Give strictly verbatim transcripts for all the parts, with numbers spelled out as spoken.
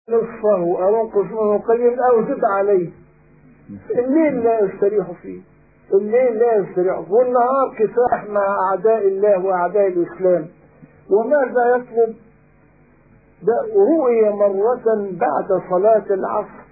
نصفه أو انقص منه قليلا أو زد عليه. الليل لا يستريح فيه، الليل لا يستريح فيه، والنهار كفاح مع أعداء الله وأعداء الإسلام. وماذا يطلب؟ رؤي مرة بعد صلاة العصر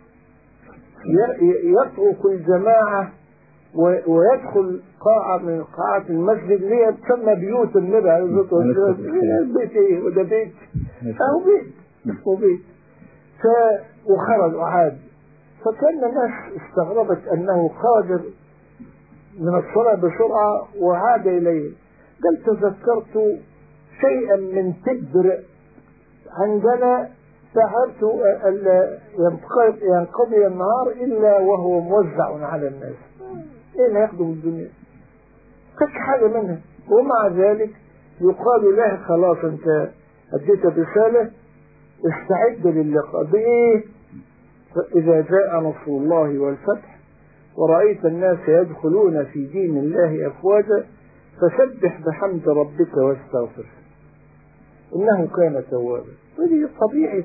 يترك الجماعة ويدخل قاعة من قاعات المسجد اللي هي تسمى بيوت النبي عليه الصلاة والسلام. بيت ايه وده بيت؟ أو بيت اسمه بيت. ف وخرج وعاد. فكان الناس استغربت أنه قادر من الصلاة بسرعة وعاد إليه. قال تذكرت شيئا من تبر عندنا، شعرت أن ينقضي النهار إلا وهو موزع على الناس. إيه اللي يخدم الدنيا؟ كانت حاجة منها. ومع ذلك يقال له خلاص أنت أديت رسالة، استعد للقاء. بإيه؟ إذا جاء نصر الله والفتح ورأيت الناس يدخلون في دين الله أفواجا فسبح بحمد ربك واستغفر إنه كان توابا. ودي طبيعة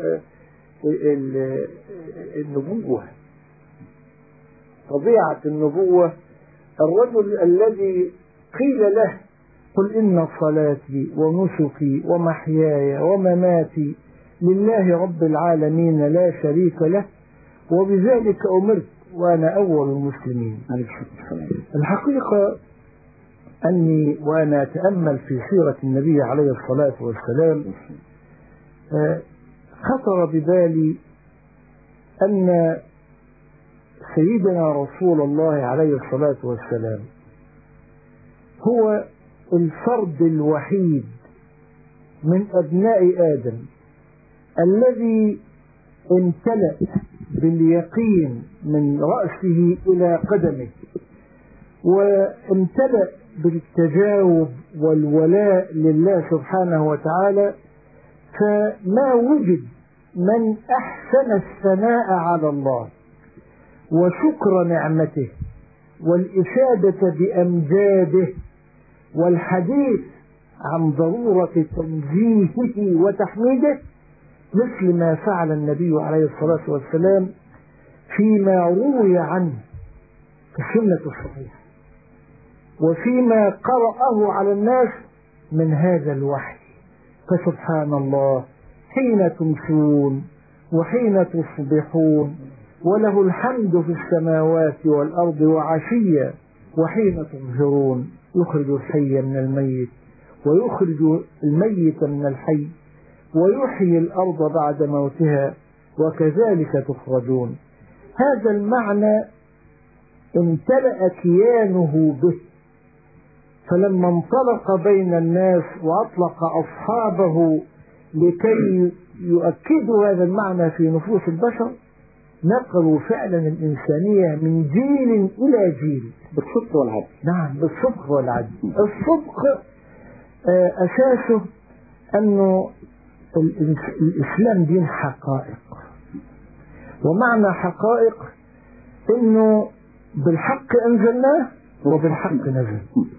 النبوة، طبيعة النبوة. الرجل الذي قيل له قل إن صلاتي ونسكي ومحياي ومماتي لله رب العالمين لا شريك له وبذلك أمرت وأنا أول المسلمين. الحقيقة أني وأنا أتأمل في سيرة النبي عليه الصلاة والسلام خطر ببالي أن سيدنا رسول الله عليه الصلاة والسلام هو الفرد الوحيد من أبناء آدم الذي امتلأ باليقين من رأسه إلى قدمه، وامتلأ بالتجاوب والولاء لله سبحانه وتعالى، فما وجد من أحسن الثناء على الله وشكر نعمته والإشادة بأمجاده والحديث عن ضرورة تنزيهه وتحميده مثل ما فعل النبي عليه الصلاة والسلام فيما روي عنه في السنة الصحيحة وفيما قرأه على الناس من هذا الوحي. فسبحان الله حين تمسون وحين تصبحون وله الحمد في السماوات والأرض وعشيا وحين تظهرون يخرج الحي من الميت ويخرج الميت من الحي ويحيي الأرض بعد موتها وكذلك تخرجون. هذا المعنى امتلأ كيانه به، فلما انطلق بين الناس وأطلق أصحابه لكي يؤكدوا هذا المعنى في نفوس البشر نقلوا فعلا الإنسانية من جيل إلى جيل بالصدق والعدل. نعم بالصدق والعدل. الصدق أساسه أنه الإسلام دين حقائق، ومعنى حقائق أنه بالحق أنزلناه وبالحق نزل.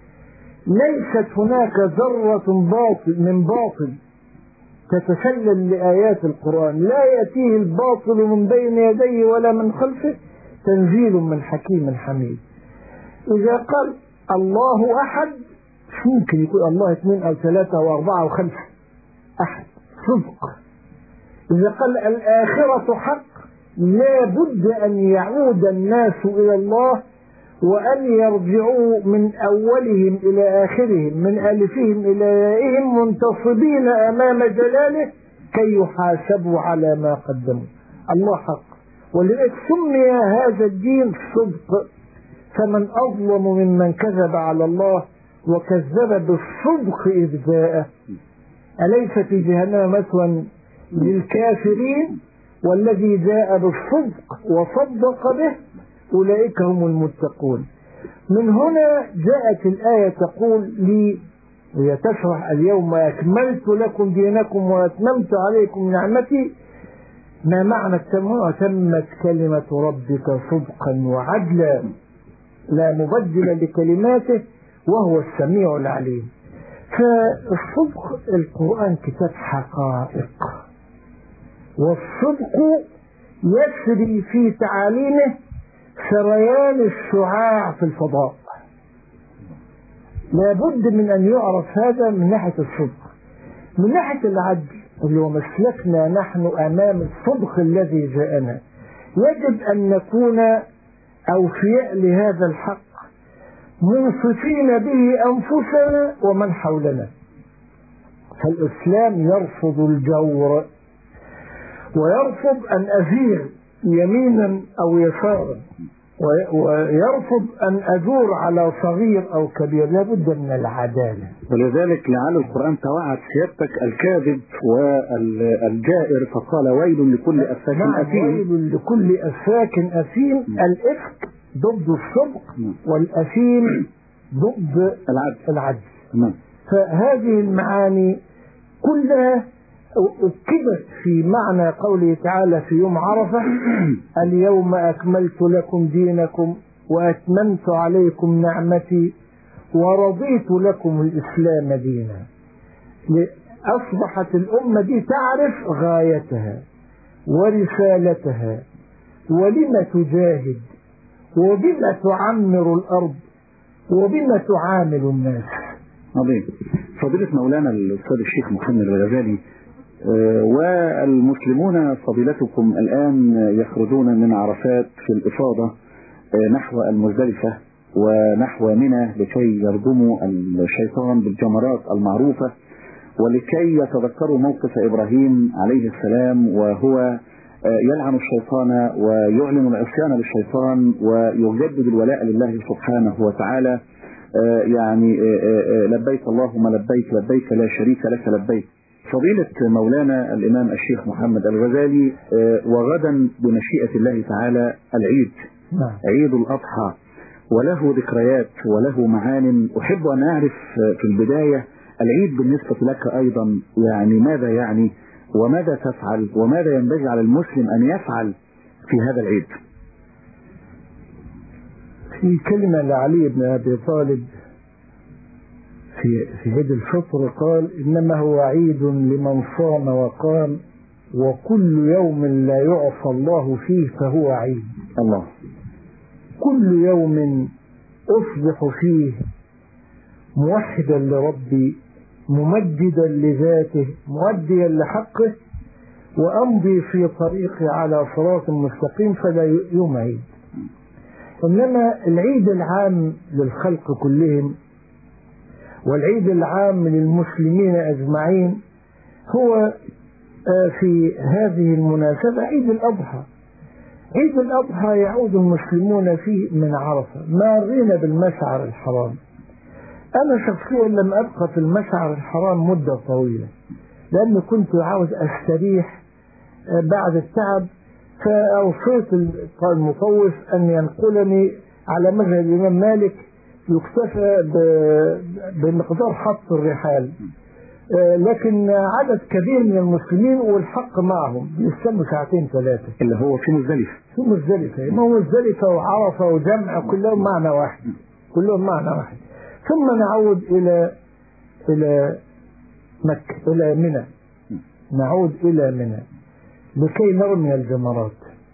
ليست هناك ذرة باطل من باطل تتسلل لآيات القرآن، لا يأتيه الباطل من بين يديه ولا من خلفه تنزيل من حكيم حميد. إذا قال الله أحد ممكن يكون الله اثنين أو ثلاثة أو أربعة أو خمسة، أحد صدق. إذا قال الآخرة حق لا بد أن يعود الناس إلى الله وأن يرجعوا من أولهم إلى آخرهم من ألفهم إلى يائهم منتصبين أمام جلاله كي يحاسبوا على ما قدموا. الله حق، ولذلك سمي هذا الدين صدق. فمن أظلم ممن كذب على الله وكذب بالصدق إذ جاءه. أليس في جهنم مثوى للكافرين؟ والذي جاء بالصدق وصدق به أولئك هم المتقون. من هنا جاءت الآية تقول لي وهي تشرح اليوم أكملت لكم دينكم وأتممت عليكم نعمتي. ما معنى التمام؟ تمت كلمة ربك صدقا وعدلا لا مبدل لكلماته وهو السميع العليم. فالصدق القرآن كتاب حقائق، والصدق يسري في تعاليمه سريان الشعاع في الفضاء. لابد من أن يعرف هذا من ناحية الصدق. من ناحية العدل اللي هو مسلكنا نحن أمام الصدق الذي جاءنا، يجب أن نكون أوفياء لهذا الحق، منصفين به أنفسنا ومن حولنا. فالإسلام يرفض الجور، ويرفض أن أزيغ يمينا أو يسارا، ويرفض أن أجور على صغير أو كبير. لابد من العدالة. ولذلك لعل القرآن توعد سيادتك الكاذب والجائر فقال ويل لكل أفاك أثيم. ويل لكل أفاك أثيم. الإفك ضد الصدق والأثيم ضد العدل, العدل. نعم. فهذه المعاني كلها أكدت في معنى قوله تعالى في يوم عرفة: اليوم أكملت لكم دينكم وأتممت عليكم نعمتي ورضيت لكم الإسلام دينا. أصبحت الأمة دي تعرف غايتها ورسالتها ولما تجاهد وبما تعمر الأرض وبما تعامل الناس. عظيم. فضيلة مولانا الأستاذ الشيخ محمد الغزالي، والمسلمون فضيلتكم الآن يخرجون من عرفات في الإفاضة نحو المزدلفة ونحو منى لكي يرجموا الشيطان بالجمرات المعروفة، ولكي يتذكروا موقف إبراهيم عليه السلام وهو يلعن الشيطان ويعلن العصيان للشيطان ويجدد الولاء لله سبحانه وتعالى. يعني لبيك اللهم لبيك لبيك لا شريك لك لبيك. فضيلة مولانا الإمام الشيخ محمد الغزالي، وغدا بمشيئة الله تعالى العيد، عيد الأضحى، وله ذكريات وله معان. أحب أن أعرف في البداية العيد بالنسبة لك أيضا يعني ماذا يعني وماذا تفعل وماذا ينبغي على المسلم أن يفعل في هذا العيد؟ في كلمة لعلي بن أبي طالب في في عيد الفطر قال: إنما هو عيد لمن صام وقام، وكل يوم لا يعصى الله فيه فهو عيد. الله. كل يوم أصبح فيه موحدا لربي، ممجدا لذاته، مؤديا لحقه، وأمضي في طريقي على صراط مستقيم، فلا يوم عيد. إنما العيد العام للخلق كلهم والعيد العام للمسلمين أجمعين هو في هذه المناسبة عيد الأضحى. عيد الأضحى يعود المسلمون فيه من عرفة مارين بالمشعر الحرام. أنا شخصيا لم أبقى في المشعر الحرام مدة طويلة لأني كنت عاوز أستريح بعد التعب، فأوصيت المطوف أن ينقلني على مذهب الإمام مالك يكتفى بمقدار حط الرحال، لكن عدد كبير من المسلمين والحق معهم يستنوا ساعتين ثلاثة اللي هو في مزدلفة. في مزدلفة ما هو مزدلفة وعرفة وجمع كلهم معنى واحد، كلهم معنى واحد. ثم نعود إلى إلى مكة، إلى منى، نعود إلى منى لكي نرمي الجمرات.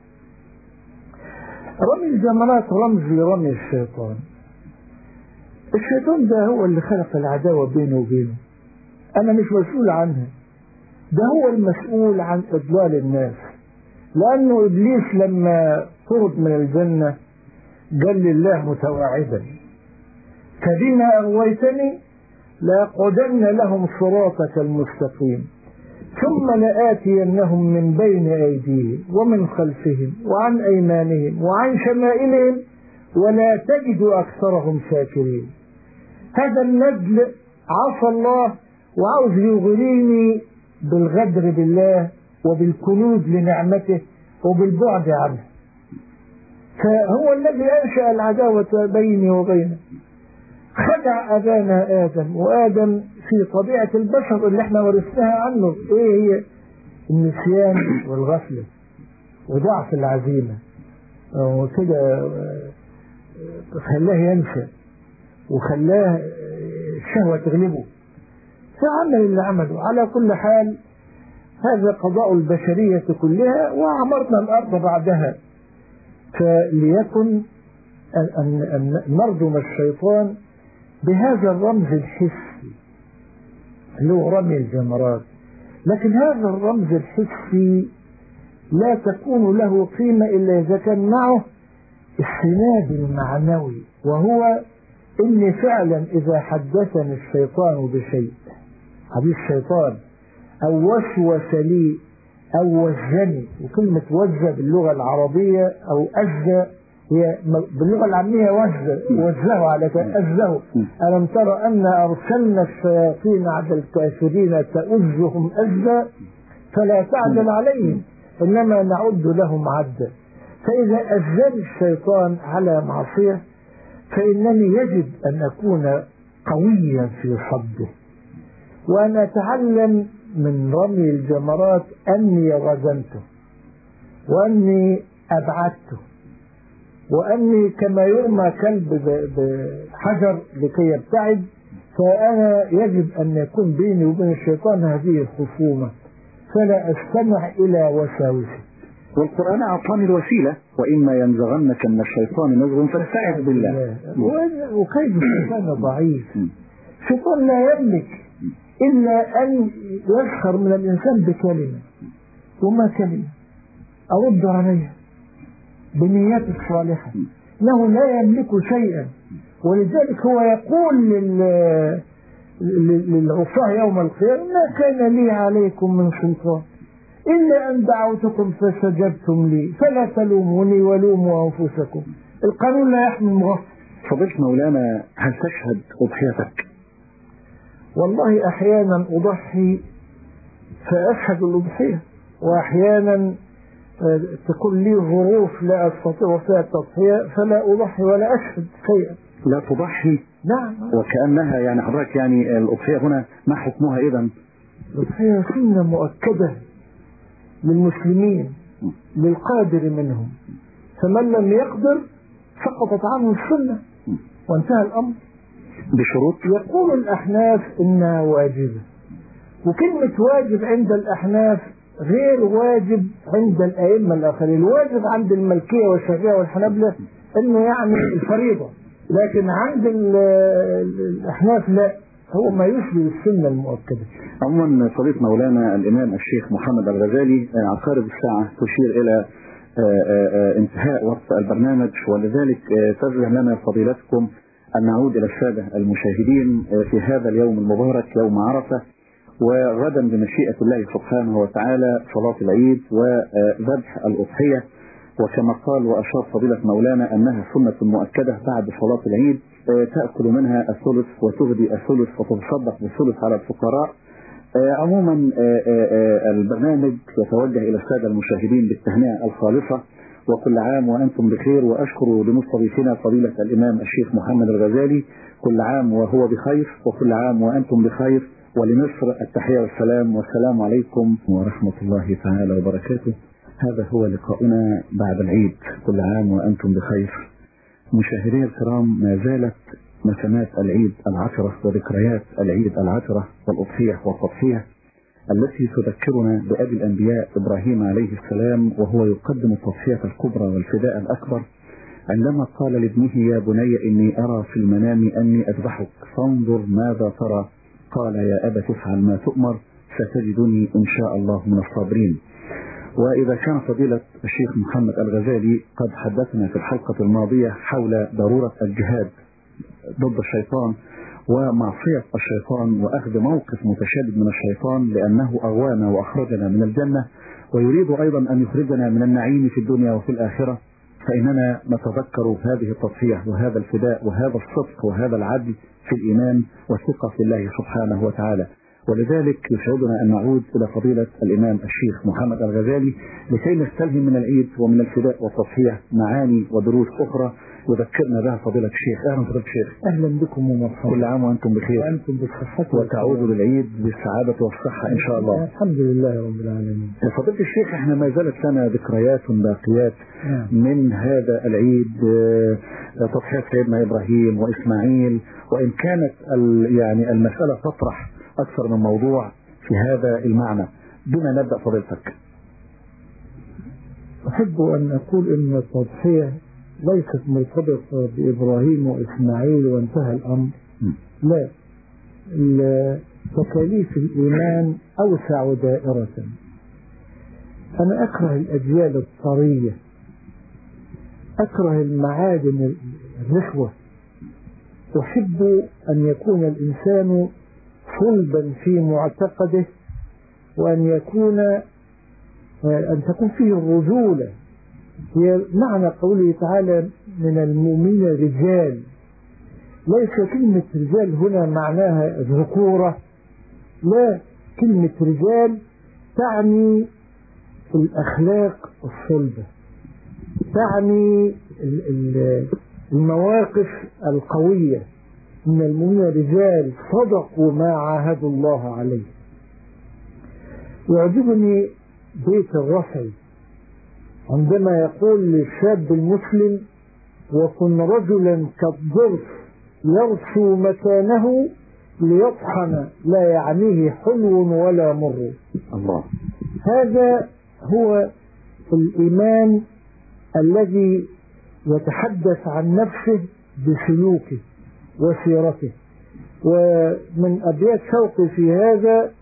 رمي الجمرات رمز لرمي الشيطان. الشيطان ده هو اللي خلق العداوة بينه وبينه، أنا مش مسؤول عنها، ده هو المسؤول عن إضلال الناس. لأنه إبليس لما طرد من الجنة قال لله متواعدا: فبما أغويتني لأقعدن لهم صراطك المستقيم ثم لآتينهم من بين أيديهم ومن خلفهم وعن أيمانهم وعن شمائلهم ولا تجد أكثرهم شاكرين. هذا النجل عصى الله وعاوز يغريني بالغدر بالله وبالكنود لنعمته وبالبعد عنه، فهو الذي أنشأ العداوة بيني وبينه. خدع أبانا آدم، وآدم في طبيعة البشر اللي احنا ورثناها عنه ايه هي؟ النسيان والغفلة وضعف العزيمة، وكده خلاه ينسى وخلاه الشهوة تغلبه، فعمل اللي عمله. على كل حال هذا قضاء البشرية كلها وعمرنا الأرض بعدها. فليكن أن نرجم الشيطان بهذا الرمز الحسي اللي هو رمي الجمرات، لكن هذا الرمز الحسي لا تكون له قيمة إلا إذا كان معه السناد المعنوي، وهو إني فعلا إذا حدثني الشيطان بشيء، حديث الشيطان أو وسوس لي أو وزني، وكلمة وزة باللغة العربية أو أزة هي باللغة العامية وزة، وزه على أزه. ألم ترى أن أرسلنا الشياطين على الكافرين تؤزهم أزا فلا تعجل عليهم إنما نعد لهم عدا. فإذا أزني الشيطان على معصية فإنني يجب أن أكون قويا في صده، وأن أتعلم من رمي الجمرات أني غزنته وأني أبعدته، وأني كما يرمى كلب بحجر لكي يبتعد، فأنا يجب أن يكون بيني وبين الشيطان هذه الخصومة فلا أستمع إلى وساوسه. والقرآن أعطاني الوسيلة، وإما ينزغنك من الشيطان نزغ فاستعذ بالله. وكيف الشيطان ضعيف، الشيطان لا يملك إلا أن يسخر من الإنسان بكلمة، وما كلمة أرد عليها بنياتك صالحة، إنه لا يملك شيئا. ولذلك هو يقول للعصاة يوم القيامة ما كان لي عليكم من سلطان إلا أن دعوتكم فاستجبتم لي فلا تلوموني ولوموا أنفسكم، القانون لا يحمي المغفر. فضيلة مولانا، هل تشهد أضحيتك؟ والله أحيانا أضحي فأشهد الأضحية، وأحيانا تكون لي ظروف لا أستطيع فيها التضحية فلا أضحي ولا أشهد شيئا. لا تضحي؟ نعم. وكأنها يعني حضرتك يعني الأضحية هنا ما حكمها إذن؟ الأضحية سنة مؤكدة للمسلمين للقادر منهم، فمن لم يقدر سقطت عنه السنة وانتهى الأمر. بشروط؟ يقول الأحناف إنها واجبة، وكلمة واجب عند الأحناف غير واجب عند الأئمة الآخرين. الواجب عند المالكية والشافعية والحنابلة إنه يعني الفريضة، لكن عند الأحناف لا، هو ما يشبه السنة المؤكدة. عموما فضيلة مولانا الإمام الشيخ محمد الغزالي، عقارب الساعة تشير إلى انتهاء وقت البرنامج، ولذلك تزرع لنا فضيلتكم أن نعود إلى السادة المشاهدين في هذا اليوم المبارك يوم عرفة، وغدا بمشيئة الله سبحانه وتعالى صلاة العيد وذبح الأضحية. وكما قال وأشار فضيلة مولانا أنها سنة مؤكدة بعد صلاة العيد، تأكل منها الثلث وتهدي الثلث وتتصدق بالثلث على الفقراء. عموما البرنامج يتوجه إلى السادة المشاهدين بالتهنئة الخالصة، وكل عام وأنتم بخير. وأشكر لمستضيفنا فضيلة الإمام الشيخ محمد الغزالي، كل عام وهو بخير وكل عام وأنتم بخير. ولمصر التحية والسلام، والسلام عليكم ورحمة الله تعالى وبركاته. هذا هو لقاؤنا بعد العيد، كل عام وأنتم بخير. مشاهدي الكرام، ما زالت نسمات العيد العشرة وذكريات العيد العشرة والأضحية والتضحية التي تذكرنا بأبي الأنبياء إبراهيم عليه السلام، وهو يقدم التضحية الكبرى والفداء الأكبر عندما قال لابنه يا بني إني أرى في المنام أني أذبحك فانظر ماذا ترى، قال يا أبت افعل ما تؤمر ستجدني إن شاء الله من الصابرين. وإذا كان فضيلة الشيخ محمد الغزالي قد حدثنا في الحلقة الماضية حول ضرورة الجهاد ضد الشيطان ومعصية الشيطان وأخذ موقف متشدد من الشيطان لأنه أغوانا وأخرجنا من الجنة ويريد أيضا أن يخرجنا من النعيم في الدنيا وفي الآخرة، فإننا نتذكر هذه التضحية وهذا الفداء وهذا الصدق وهذا العدل في الإيمان والثقة في الله سبحانه وتعالى. ولذلك يسعدنا أن نعود إلى فضيلة الإمام الشيخ محمد الغزالي لكي نستلهم من العيد ومن الفداء والتضحية معاني ودروس أخرى يذكرنا بها فضيلة الشيخ. أهلا فضيلة الشيخ. أهلا بكم ومرحبا. كل عام وأنتم بخير. وأنتم بالصحة وتعودوا للعيد بالسعادة والصحة إن شاء الله. الحمد لله رب العالمين. فضيلة الشيخ، احنا ما زالت لنا ذكريات باقيات من هذا العيد، تضحية سيدنا إبراهيم وإسماعيل، وإن كانت يعني المسألة تطرح أكثر من موضوع في هذا المعنى، بما نبدأ فضيلتك. أحب أن أقول أن التضحية ليست مرتبطة بإبراهيم وإسماعيل وانتهى الأمر. لا، تكاليف الإيمان أوسع دائرة. أنا أكره الأجيال الطرية، أكره المعادن الرخوة، أحب أن يكون الإنسان صلبا في معتقده، وأن يكون أن تكون فيه الرجولة. هي معنى قوله تعالى من المؤمنين رجال، ليس كلمة رجال هنا معناها الذكورة، لا، كلمة رجال تعني الأخلاق الصلبة، تعني المواقف القوية. من المؤمنين رجال صدقوا ما عاهدوا الله عليه. يعجبني بيت الرفعي عندما يقول للشاب المسلم: وكن رجلا كالضرس يرسو مكانه ليطحن لا يعنيه حلو ولا مر. الله. هذا هو الإيمان الذي يتحدث عن نفسه بسلوكه وسيرته. ومن أبيات شوقي في هذا: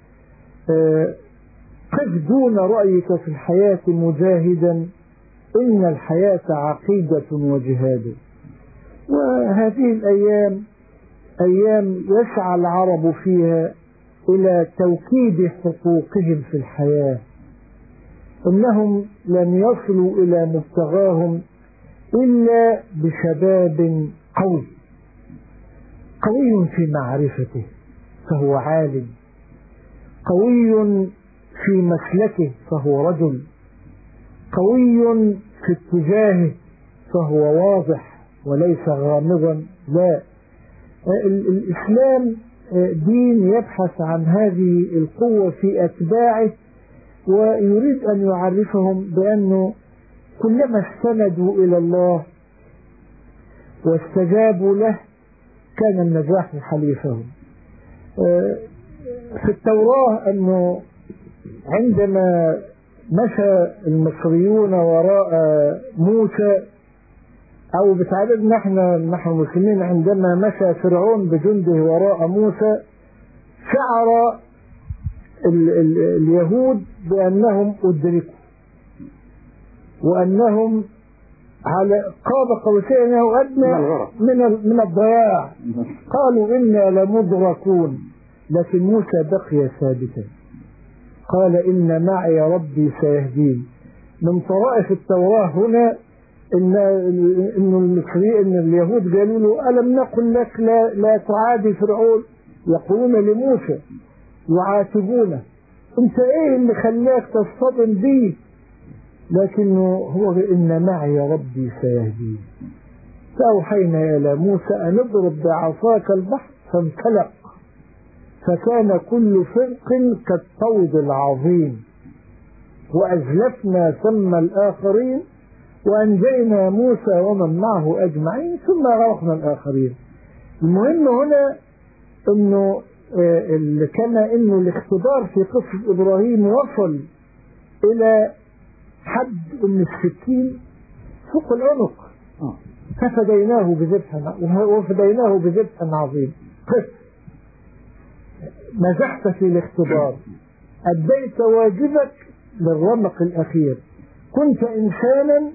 قف دون رأيك في الحياة مجاهدا، إن الحياة عقيدة وجهاد. وهذه الأيام أيام يسعى العرب فيها إلى توكيد حقوقهم في الحياة. إنهم لن يصلوا إلى مبتغاهم إلا بشباب قوي، قوي في معرفته فهو عالم، قوي في مسلكه فهو رجل، قوي في اتجاهه فهو واضح وليس غامضا. لا، الإسلام دين يبحث عن هذه القوة في أتباعه، ويريد أن يعرفهم بأنه كلما استندوا إلى الله واستجابوا له كان النجاح حليفهم. في التوراة أنه عندما مشى المصريون وراء موسى، أو بتعبيرنا نحن نحن المسلمين عندما مشى فرعون بجنده وراء موسى، شعر ال ال اليهود بأنهم أدركوا وأنهم على قاب قوسين أو أدنى من من الضياع. قالوا إنا لمدركون، لكن موسى بقي ثابتا، قال إن معي ربي سيهدين. من طرائف التوراة هنا إن إن المصريين إن اليهود قالوا له: ألم نقل لك لا لا تعادي فرعون؟ يقولون لموسى يعاتبونه: أنت إيه اللي خلاك تصطدم به؟ لكنه هو إن معي ربي سيهدين. فأوحينا إلى موسى أن اضرب بعصاك البحر فانفلق، فكان كل فرق كالطود العظيم، وأزلفنا ثم الآخرين وأنجينا موسى ومن معه أجمعين ثم غرقنا الآخرين. المهم هنا أنه كما أنه الاختبار في قصة إبراهيم وصل إلى حد أن السكين فوق العنق، ففديناه بذبح وفديناه بذبح عظيم. قف، نجحت في الاختبار، أديت واجبك للرمق الأخير، كنت إنسانا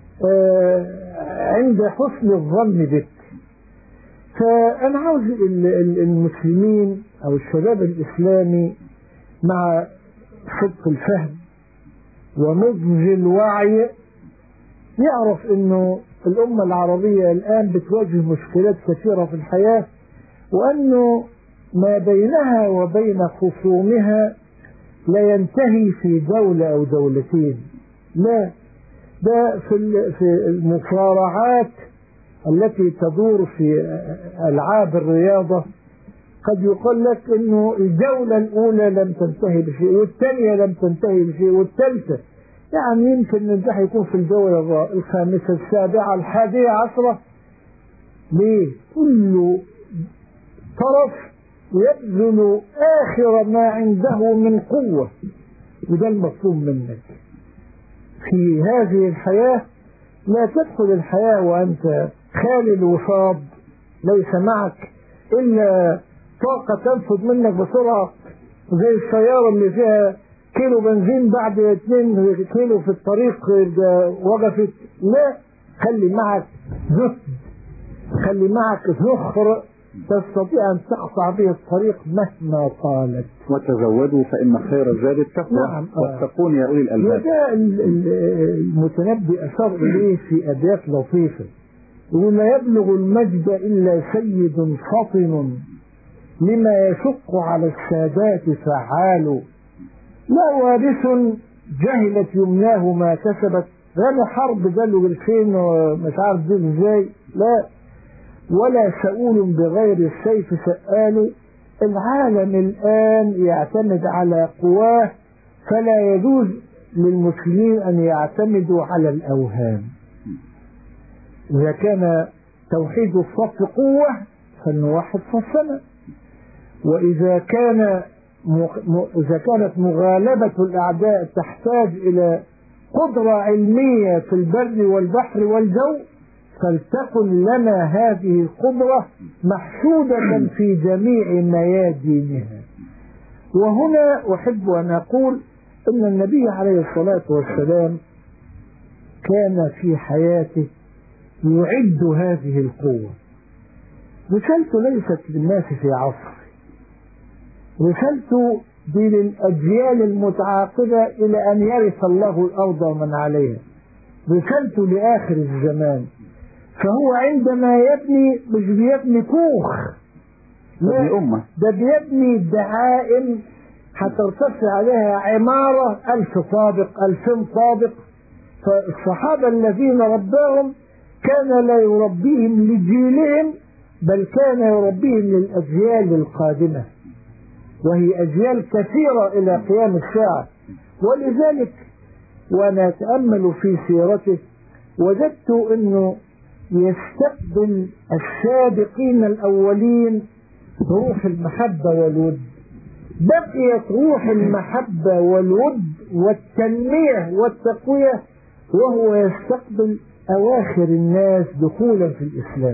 عند حسن الظن بك. فأنا عاوز المسلمين أو الشباب الإسلامي مع صدق الفهم ونضج الوعي يعرف أنه الأمة العربية الآن بتواجه مشكلات كثيرة في الحياة، وأنه ما بينها وبين خصومها لا ينتهي في دولة أو دولتين، لا، ده في المصارعات التي تدور في ألعاب الرياضة قد يقول لك إنه الجولة الأولى لم تنتهي بشيء، والثانية لم تنتهي بشيء، والثالثة يعني يمكن النجاح يكون في الجولة الخامسة السابعة الحادية عشرة. ليه؟ كل طرف يبذل آخر ما عنده من قوة وده المطلوب منك في هذه الحياة. لا تدخل الحياة وأنت خالي الوصاب، ليس معك إلا طاقة تنفذ منك بسرعة زي السيارة اللي فيها كيلو بنزين بعد اتنين كيلو في الطريق وقفت. لا، خلي معك زهد، خلي معك ذخر تستطيع أن تقطع به الطريق مهما طالت. وتزودوا فإن خير الزاد التقوى. نعم. واتقون يا أولي الألباب. وده المتنبي أشار إليه في أبيات لطيفة، يقول: لا يبلغ المجد إلا سيد فطن، لما يشق على السادات فعال، لا وارث جهلت يمناه ما كسبت، غنى حرب قالوا بالخين ومش عارف دي ازاي، لا، ولا سؤول بغير السيف سآل. العالم الآن يعتمد على قواه، فلا يجوز للمسلمين أن يعتمدوا على الأوهام. إذا كان توحيد الصف قوة فلنوحد صفنا، وإذا كان إذا كانت مغالبة الأعداء تحتاج إلى قدرة علمية في البر والبحر والجو، فلتكن لنا هذه القدرة محشودة في جميع ميادينها. وهنا أحب أن أقول أن النبي عليه الصلاة والسلام كان في حياته يعد هذه القوة. رسالته ليست للناس في عصر، رسالته دي للأجيال المتعاقبة إلى أن يرث الله الأرض ومن عليها، رسالته لآخر الزمان. فهو عندما يبني مش بيبني كوخ، لا، أمة ده بيبني دعائم هترتفع عليها عمارة ألف طابق ألفين طابق. فالصحابة الذين رباهم كان لا يربيهم لجيلهم، بل كان يربيهم للأجيال القادمة، وهي أجيال كثيرة إلى قيام الساعة. ولذلك وأنا أتأمل في سيرته وجدت أنه يستقبل السابقين الأولين روح المحبة والود. بقيت روح المحبة والود والتنمية والتقوية وهو يستقبل أواخر الناس دخولا في الإسلام.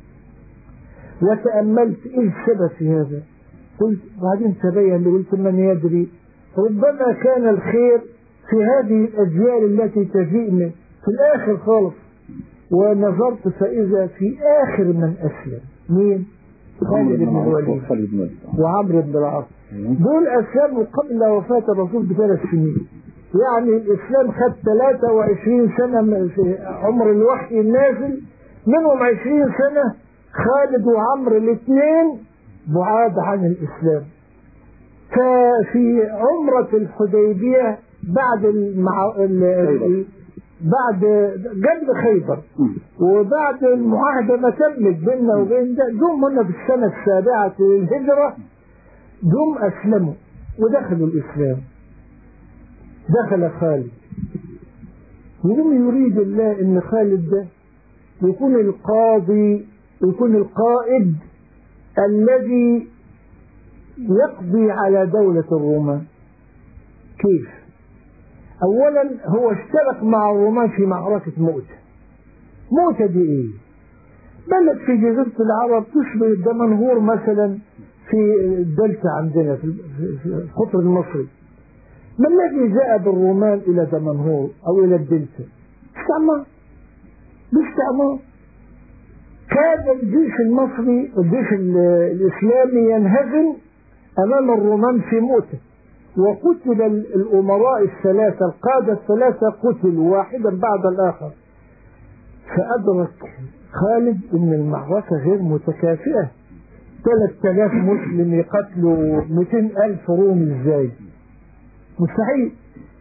وتأملت إيه السبب في هذا؟ قلت بعدين تبين، قلت من يدري، ربما كان الخير في هذه الأجيال التي تجيء من في الآخر خالص. ونظرت فإذا في آخر من أسلم مين؟ خالد بن الوليد وعمرو بن العاص. دول أسلموا قبل وفاة الرسول بثلاث سنين. يعني الإسلام خد ثلاثة وعشرين سنة في عمر الوحي النازل، منهم عشرين سنة خالد وعمرو الاثنين بعاد عن الإسلام. ففي عمرة الحديبية بعد المع... ال... بعد جنب خيبر وبعد المعاهدة ما تمت بيننا وبين ده، دول هنا في السنة السابعة للهجرة دول أسلموا ودخلوا الإسلام. دخل خالد، يقوم يريد الله إن خالد ده يكون القاضي، يكون القائد الذي يقضي على دولة الرومان. كيف؟ أولا هو اشترك مع الرومان في معركة مؤتة. مؤتة دي إيه؟ بلد في جزيرة العرب تشبه الدمنهور مثلا في الدلتا عندنا في القطر المصري. ما الذي جاء بالرومان إلى دمنهور أو إلى الدلتا؟ استعمار، باستعمار. كان الجيش المصري الجيش الإسلامي ينهزم أمام الرومان في مؤتة، وقتل الأمراء الثلاثة، القادة الثلاثة قتلوا واحدا بعد الآخر. فأدرك خالد أن المعركة غير متكافئة، ثلاثة آلاف مسلم يقتلوا مئتين ألف رومي إزاي؟ مستحيل.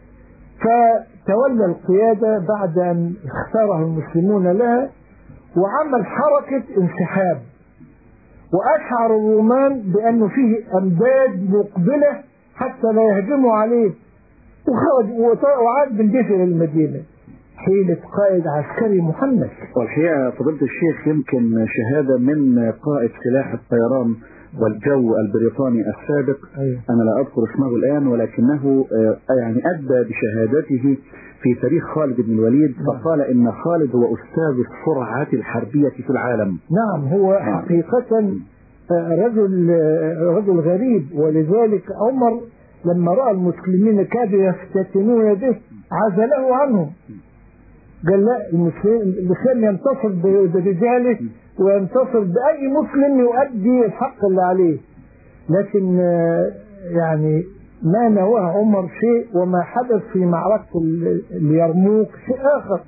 فتولى القيادة بعد أن اختاره المسلمون لها، وعمل حركة انسحاب، وأشعر الرومان بأنه فيه أمداد مقبلة حتى لا يهجموا عليه، وخرج وعاد بالجيش إلى المدينة حيلة قائد عسكري محنك. والحقيقة فضيلة الشيخ يمكن شهادة من قائد سلاح الطيران والجو البريطاني السابق. أيوة. أنا لا أذكر اسمه الآن، ولكنه يعني أدى بشهادته في تاريخ خالد بن الوليد، فقال إن خالد هو أستاذ السرعة الحربية في العالم. نعم، هو حقيقة رجل رجل غريب، ولذلك عمر لما رأى المسلمين كادوا يفتتنون به عزله عنهم، قال لا، الإسلام ينتصر برجاله وينتصر بأي مسلم يؤدي الحق اللي عليه. لكن يعني ما نواه عمر شيء، وما حدث في معركة اليرموك شيء آخر.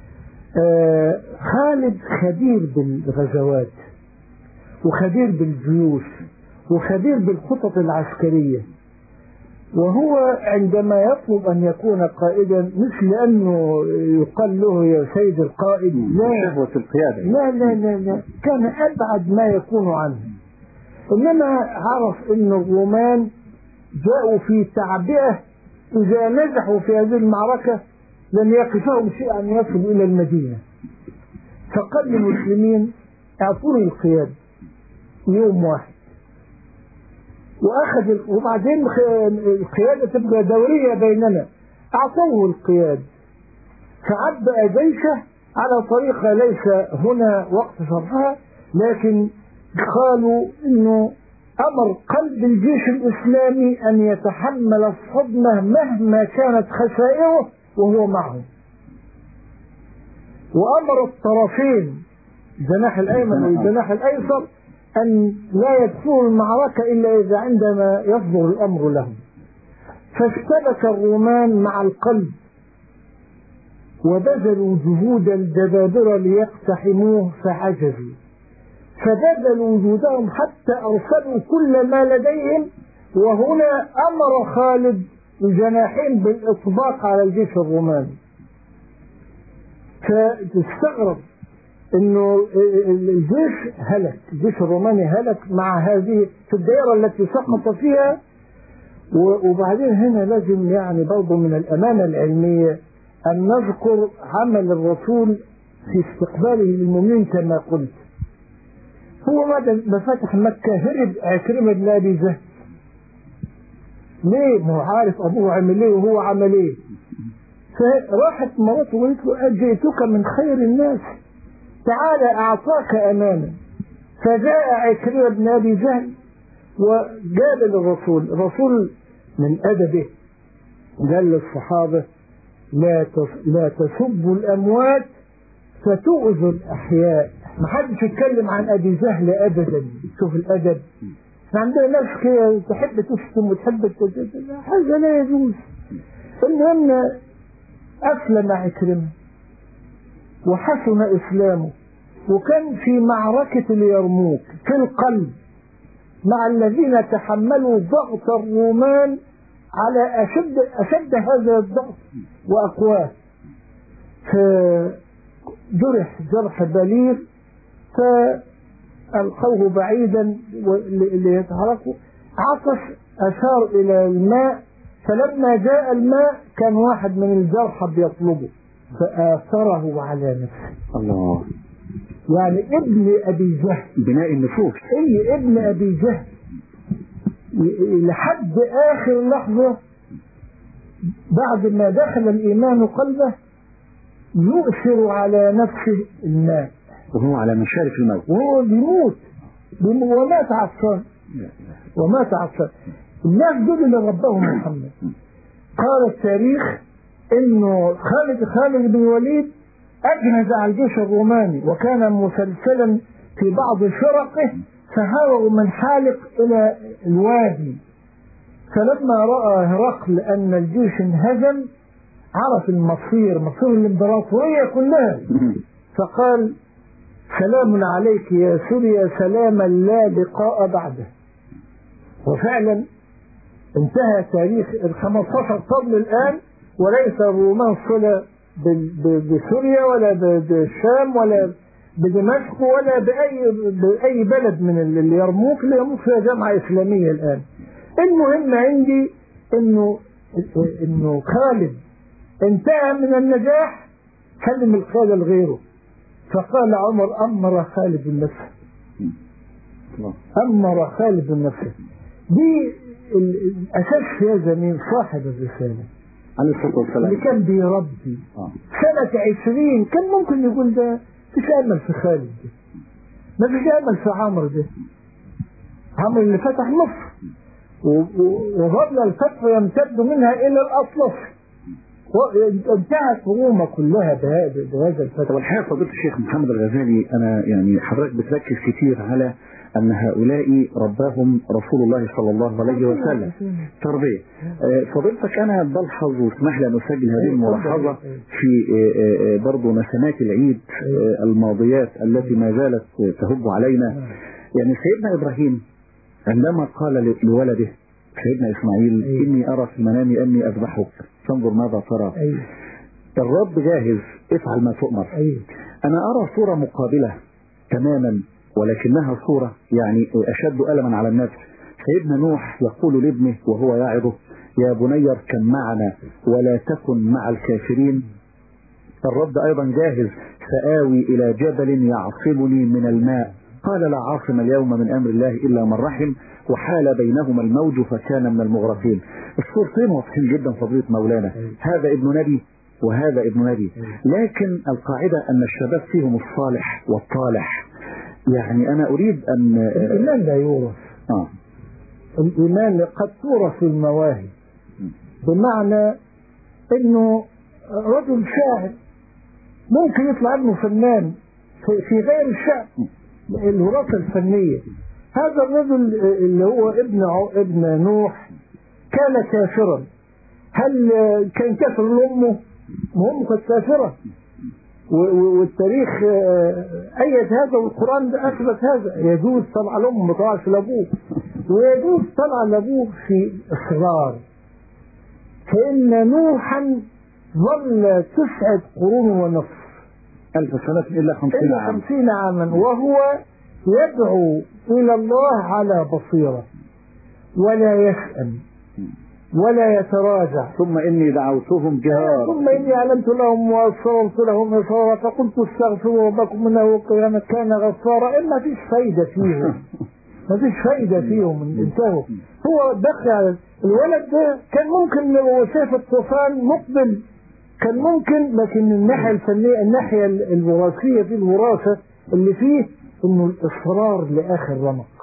خالد خبير بالغزوات، وخبير بالجيوش، وخبير بالخطط العسكرية، وهو عندما يطلب أن يكون قائدا مش لأنه يقال له يا سيد القائد، لا لا لا لا, لا. كان أبعد ما يكون عنه، إنما عرف أن الرومان جاءوا في تعبئة، إذا نجحوا في هذه المعركة لن يقفهم شيء أن يصلوا إلى المدينة، فقال للمسلمين اعطوني القيادة يوم واحد، وأخذ، وبعدين القيادة تبقى دورية بيننا، أعطوه القيادة فعبأ جيشه على طريقة ليس هنا وقت شرحها، لكن قالوا إنه أمر قلب الجيش الإسلامي أن يتحمل الصدمة مهما كانت خسائره وهو معهم، وأمر الطرفين الجناح الأيمن والجناح الأيسر أن لا يدخلوا المعركة إلا إذا عندما يصدر الأمر لهم. فاشتبك الرومان مع القلب وبذلوا جهود الجبابرة ليقتحموه فعجزوا، فبذلوا جهودهم حتى أرسلوا كل ما لديهم، وهنا أمر خالد الجناحين بالإطباق على الجيش الروماني. فتستغرب انه الجيش هلك، الجيش الروماني هلك مع هذه في الدائرة التي سقط فيها. وبعدين هنا لازم يعني برضو من الأمانة العلمية أن نذكر عمل الرسول في استقباله للمؤمنين كما قلت. هو ما فتح مكة هرب عكرمة بن أبي جهل، ليه؟ ما هو عارف أبوه عمل ايه وهو عمل ايه. فراحت مراته وقالت له أجئتك من خير الناس، تعالى أعطاك أمانا. فجاء عكرمة بن أبي جهل وجاب للرسول، الرسول من أدبه قال للصحابة لا لا تسبوا الأموات فتؤذوا الأحياء. ما حدش يتكلم عن أبي جهل أبدا. شوف الأدب، عندنا ناس كده تحب تشتم وتحب تشتم، هذا لا يجوز. المهم أسلم عكرمة وحسن إسلامه، وكان في معركة اليرموك في القلب مع الذين تحملوا ضغط الرومان على أشد, أشد هذا الضغط وأقواه، فجرح جرح بليغ فألقوه بعيدا ليتحركوا. عطش أشار إلى الماء، فلما جاء الماء كان واحد من الجرحى بيطلبه فآثره على نفسه. الله، يعني ابن أبي جهل، بناء النفوس، اي ابن أبي جهل لحد آخر لحظة بعد ما دخل الإيمان قلبه يؤثر على نفسه الماء، وهو على مشارف الموت، وهو بيموت ومات عطشان ومات عطشان. الناس دول اللي ربهم محمد. قال التاريخ انه خالد خالد بن الوليد اجهز على الجيش الروماني وكان مسلسلا في بعض فرقه، فهاووا من حالق الى الوادي. فلما راى هرقل ان الجيش انهزم عرف المصير، مصير الامبراطوريه كلها، فقال سلام عليك يا سوريا سلاما لا لقاء بعده. وفعلا انتهى تاريخ الخمسة عشر قرن الآن، وليس الرومان صلة بسوريا ولا بالشام ولا بدمشق ولا بأي, بأي بلد من اليرموك. اليرموك فيها جامعة إسلامية الآن. المهم عندي إنه إنه خالد انتهى من النجاح، سلم القيادة لغيره. فقال عمر أمر خالد النفس، أمر خالد نفسه. دي الأساس في هذا مين؟ صاحب الرسالة عليه الصلاة والسلام اللي كان بيربي آه. سنة عشرين كان ممكن يقول ده مفيش أمل في خالد ده، مفيش أمل في عمرو ده، عمرو اللي فتح مصر وظل الفتح يمتد منها إلى الأطلس وانتهت روما كلها بهذا الفتح. والحقيقة فضيلة الشيخ محمد الغزالي، أنا يعني حضرتك بتركز كتير على أن هؤلاء رباهم رسول الله صلى الله عليه وسلم تربية. فضيلتك أنا بلحظ واسمح لي أن أسجل هذه الملاحظة في برضو نسمات العيد الماضيات التي ما زالت تهب علينا. يعني سيدنا إبراهيم عندما قال لولده سيدنا إسماعيل إني أرى في منامي أني أذبحك فانظر ماذا ترى. الرب جاهز، افعل ما تؤمر. أنا أرى صورة مقابلة تماما ولكنها صورة يعني أشد ألما على النفس. سيدنا نوح يقول لابنه وهو يعظه يا بني اركب معنا ولا تكن مع الكافرين. الرب أيضا جاهز، سآوي إلى جبل يعصمني من الماء قال لا عاصم اليوم من أمر الله إلا من رحم وحال بينهما الموج فكان من المغرقين. الصورتين واضحين جدا فضيلة مولانا، هذا ابن نبي وهذا ابن نبي، لكن القاعدة أن الشباب فيهم الصالح والطالح. يعني أنا أريد أن الإيمان لا يورث. آه. الإيمان قد تورث المواهب، بمعنى أنه رجل شاعر ممكن يطلع ابنه فنان في غير الشعر، الوراثة الفنية. هذا الرجل اللي هو ابن ابن نوح كان كافرا. هل كان كافر لأمه؟ أمه كانت كافرة والتاريخ أيد هذا والقرآن ده أثبت هذا. يجوز طلع لأمه ما طلعش لأبوه، ويجوز طلع لأبوه في إصرار. فإن نوحا ظل تسعة قرون ونصف ألف سنة إلا خمسين عاما خمسين عاما وهو يدعو إلى الله على بصيرة ولا يسأم ولا يتراجع. ثم إني دعوتهم جهارا ثم إني أعلنت لهم وأسررت لهم إسرارا فقلت استغفروا ربكم إنه كان غفارا. إما فيش فايدة فيهم، ما فيش فايدة فيهم، انتهوا. هو دخل الولد ده كان ممكن لو شاف الطوفان مقبل كان ممكن، لكن الناحية الفنية الناحية الوراثية في الوراثة اللي فيه إنه الإصرار لآخر رمق.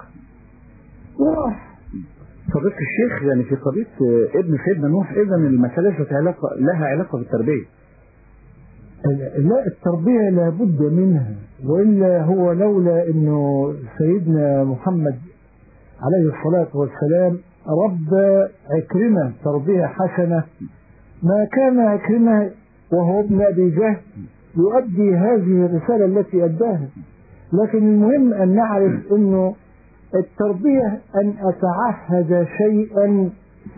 وراح فضيلة الشيخ يعني في قضية ابن سيدنا نوح إذا المسألة ليست علاقة لها علاقة بالتربية. لا، التربية لابد منها، وإلا هو لولا إنه سيدنا محمد عليه الصلاة والسلام ربى عكرمة تربية حسنة ما كان عكرمة وهو ابن أبي جهل يؤدي هذه الرسالة التي أداها. لكن المهم أن نعرف إنه التربية أن أتعهد شيئا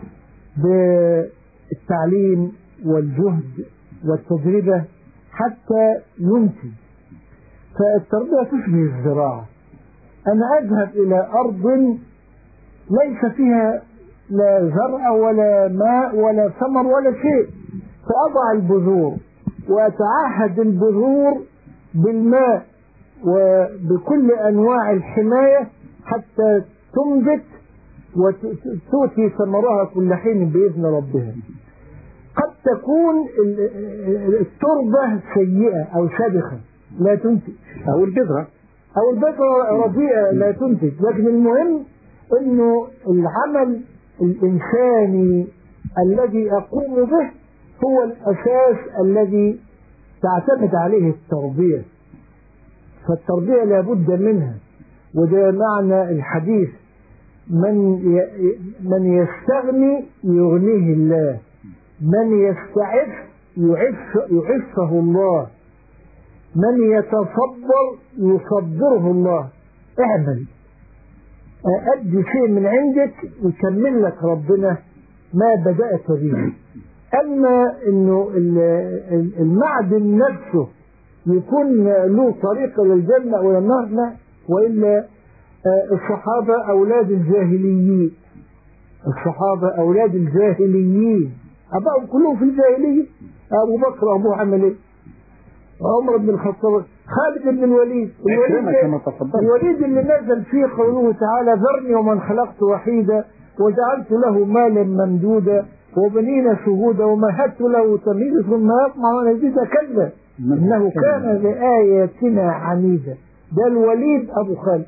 بالتعليم والجهد والتجربة حتى ينتج. فالتربية تشبه الزراعة. أنا أذهب إلى أرض ليس فيها لا زرع ولا ماء ولا ثمر ولا شيء، فأضع البذور وأتعهد البذور بالماء وبكل أنواع الحماية حتى تنبت وتؤتي ثمرها كل حين بإذن ربها. قد تكون التربة سيئة أو سابخة لا تنتج، أو البذرة أو البذرة رديئة لا تنتج، لكن المهم أنه العمل الإنساني الذي أقوم به هو الأساس الذي تعتمد عليه التربية. فالتربية لابد منها، وده معنى الحديث من من يستغني يغنيه الله، من يستعف يعف يعفه الله، من يتصبر يصبره الله. اعمل، أدي شيء من عندك يكمل لك ربنا ما بدأت به. أما إنه المعدن نفسه يكون له طريق للجنة ولا النار، لا. وإلا الصحابة أولاد الجاهليين، الصحابة أولاد الجاهليين، أباهم كلهم في الجاهلية. أبو بكر أبوه عمل إيه؟ عمر بن الخطاب خالد بن الوليد الوليد, الوليد اللي نزل فيه قوله تعالى ذرني ومن خلقت وحيدا وجعلت له مالا ممدودا وبنين شهودا ومهدت له تمهيدا ثم يطمع ان يزيد كلا انه كان لآياتنا عنيدا. ده الوليد ابو خالد.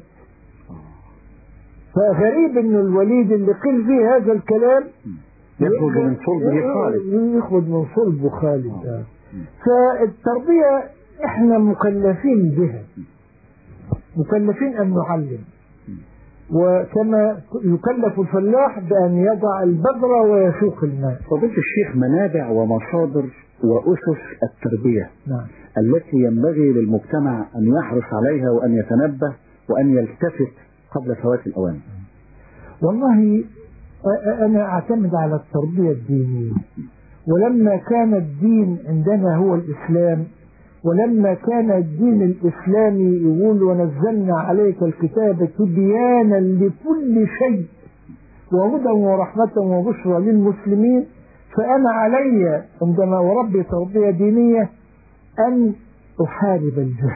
فغريب ان الوليد اللي قيل فيه هذا الكلام يخرج من صلب خالد يخرج من صلب خالد. آه. فالتربية احنا مكلفين بها، مكلفين ان نعلم، وكما يكلف الفلاح بان يضع البذرة ويسوق الماء. فضيلة الشيخ، منابع ومصادر وأسس التربية نعم. التي ينبغي للمجتمع أن يحرص عليها وأن يتنبه وأن يلتفت قبل فوات الأوان. والله أنا أعتمد على التربية الدينية، ولما كان الدين عندنا هو الإسلام، ولما كان الدين الإسلامي يقول ونزلنا عليك الكتاب تبيانا لكل شيء وهدى ورحمة وبشرى للمسلمين، فأنا علي عندما أربي تربية دينية أن أحارب الجهل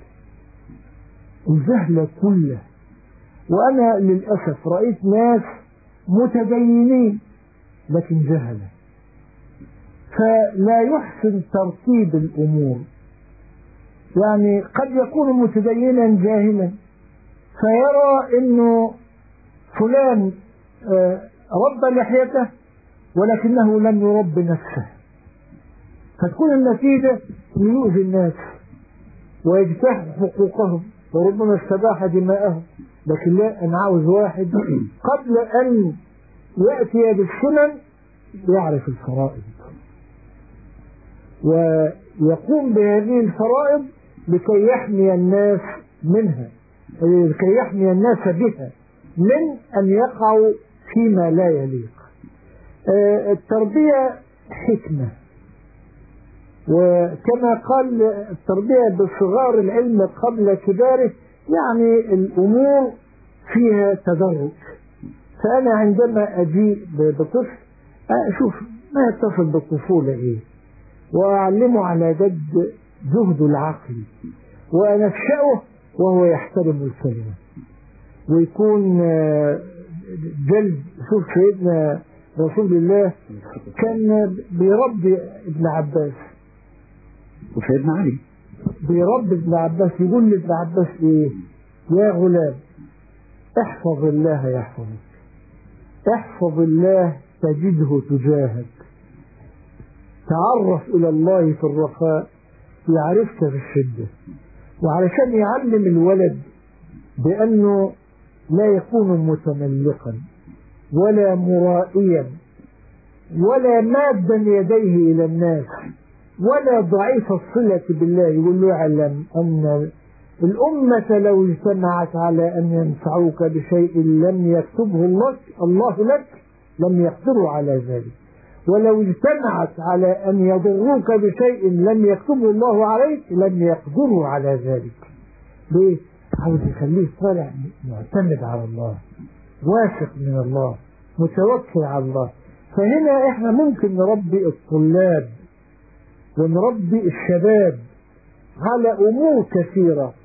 الجهل كله. وأنا للأسف رأيت ناس متدينين لكن جهلة، فلا يحسن ترتيب الأمور. يعني قد يكون متدينا جاهلا فيرى أنه فلان رب لحيته ولكنه لم يرب نفسه، فتكون النتيجة يؤذي الناس ويجتاح حقوقهم وربما استباح دماءهم. لكن لا، أنا عاوز واحد قبل أن يأتي بالسنن يعرف الفرائض ويقوم بهذه الفرائض لكي يحمي الناس منها، لكي يحمي الناس بها من أن يقعوا فيما لا يليق. التربية حكمة، وكما قال التربية بصغار العلم قبل كباره، يعني الأمور فيها تدرج. فأنا عندما أجيء بطفل أشوف ما يتصل بالطفولة إيه، وأعلمه على جد جهد العقل، وأنشأه وهو يحترم الكلمة ويكون جلد. شوف سيدنا رسول الله كان بيربي ابن عباس، وسيدنا علي بيربي ابن عباس، يقول لابن عباس ايه؟ يا غلام احفظ الله يحفظك، احفظ الله تجده تجاهك، تعرف الى الله في الرخاء يعرفك في الشدة. وعلشان يعلم الولد بأنه لا يكون متملقا ولا مرائيا ولا مادا يديه إلى الناس ولا ضعيف الصلة بالله، يقول له اعلم أن الأمة لو اجتمعت على أن ينفعوك بشيء لم يكتبه الله الله لك لم يقدروا على ذلك، ولو اجتمعت على أن يضروك بشيء لم يكتبه الله عليك لم يقدروا على ذلك. ليه؟ عاوز يخليه طالع معتمد على الله، واثق من الله، متوكل على الله. فهنا احنا ممكن نربي الطلاب ونربي الشباب على أمور كثيرة.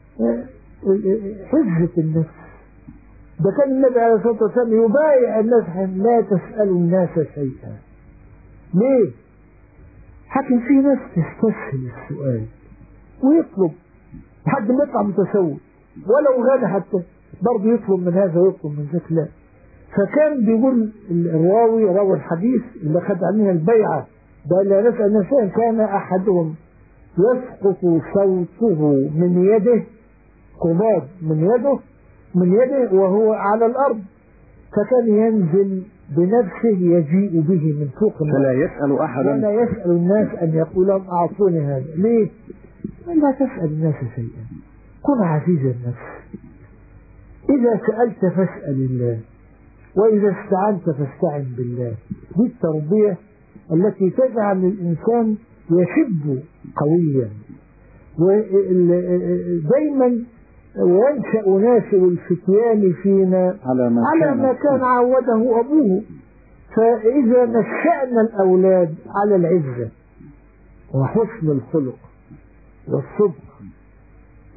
حجة النفس، ده كان النبي عليه الصلاة والسلام يبايع الناس لا تسألوا الناس شيئا. ليه؟ حكم في ناس تستسهل السؤال ويطلب لحد ما يطلع متسول، ولو غنى حتى برضه يطلب من هذا ويطلب من ذاك. لا، فكان بيقول الراوي راوي الحديث اللي خد عننا البيعة ده لا نسأل نفسه، كان أحدهم يسقط صوته من يده، قباب من يده من يده وهو على الأرض، فكان ينزل بنفسه يجيء به من فوق الناس، فلا يسأل أحدا ولا يسأل الناس أن يقولون أعطوني هذا. ليه؟ لا تسأل الناس شيئا، كن عزيز النفس. إذا سألت فاسأل الله، وإذا استعنت فاستعن بالله. دي التربية التي تجعل الإنسان يشب قويا، ودايما وينشأ ناشئ الفتيان فينا على ما, على ما كان عوده أبوه. فإذا نشأنا الأولاد على العزة وحسن الخلق والصدق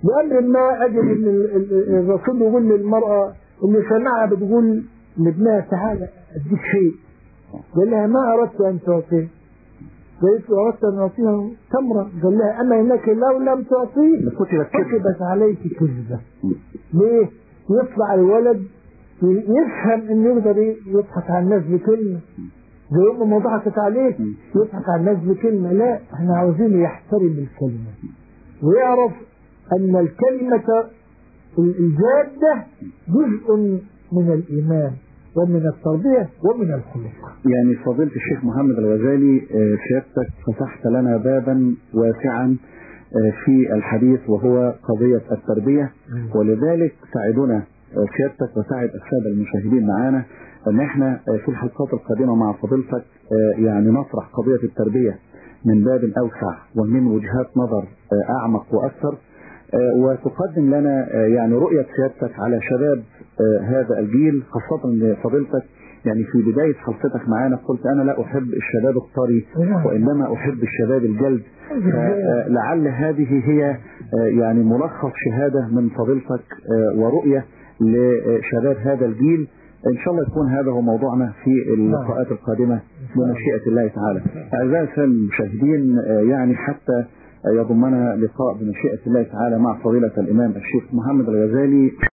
بأمر ما أجد إن الرسول يقول للمرأة اللي سمعها بتقول لابنها تعالى أديك شيء، قال لها ما أردت أن تعطيه، قالت له أردت أن أعطيها تمرة، قال لها أما إنك لو لم تعطيه كتبت عليك كذبة. ليه؟ يطلع الولد يفهم إنه يقدر يضحك على الناس بكلمة، زي ما ضحكت عليه يضحك على الناس بكلمة. لا، احنا عاوزين يحترم الكلمة ويعرف أن الكلمة الجادة جزء من الإيمان ومن التربية ومن الخلق. يعني فضيلة الشيخ محمد الغزالي سيادتك فتحت لنا بابا واسعا في الحديث وهو قضية التربية، ولذلك ساعدنا سيادتك وساعد السادة المشاهدين معانا ان احنا في الحلقات القادمة مع فضيلتك يعني نطرح قضية التربية من باب اوسع ومن وجهات نظر اعمق واكثر، وتقدم لنا يعني رؤية سيادتك على شباب هذا الجيل، خاصة ان فضيلتك يعني في بداية حلقتك معانا قلت انا لا احب الشباب الطري وانما احب الشباب الجلد، لعل هذه هي يعني ملخص شهادة من فضيلتك ورؤية لشباب هذا الجيل. ان شاء الله يكون هذا هو موضوعنا في اللقاءات القادمة بمشيئة الله تعالى. اعزائي المشاهدين، يعني حتى يضمنا لقاء بمشيئة الله تعالى مع فضيلة الامام الشيخ محمد الغزالي.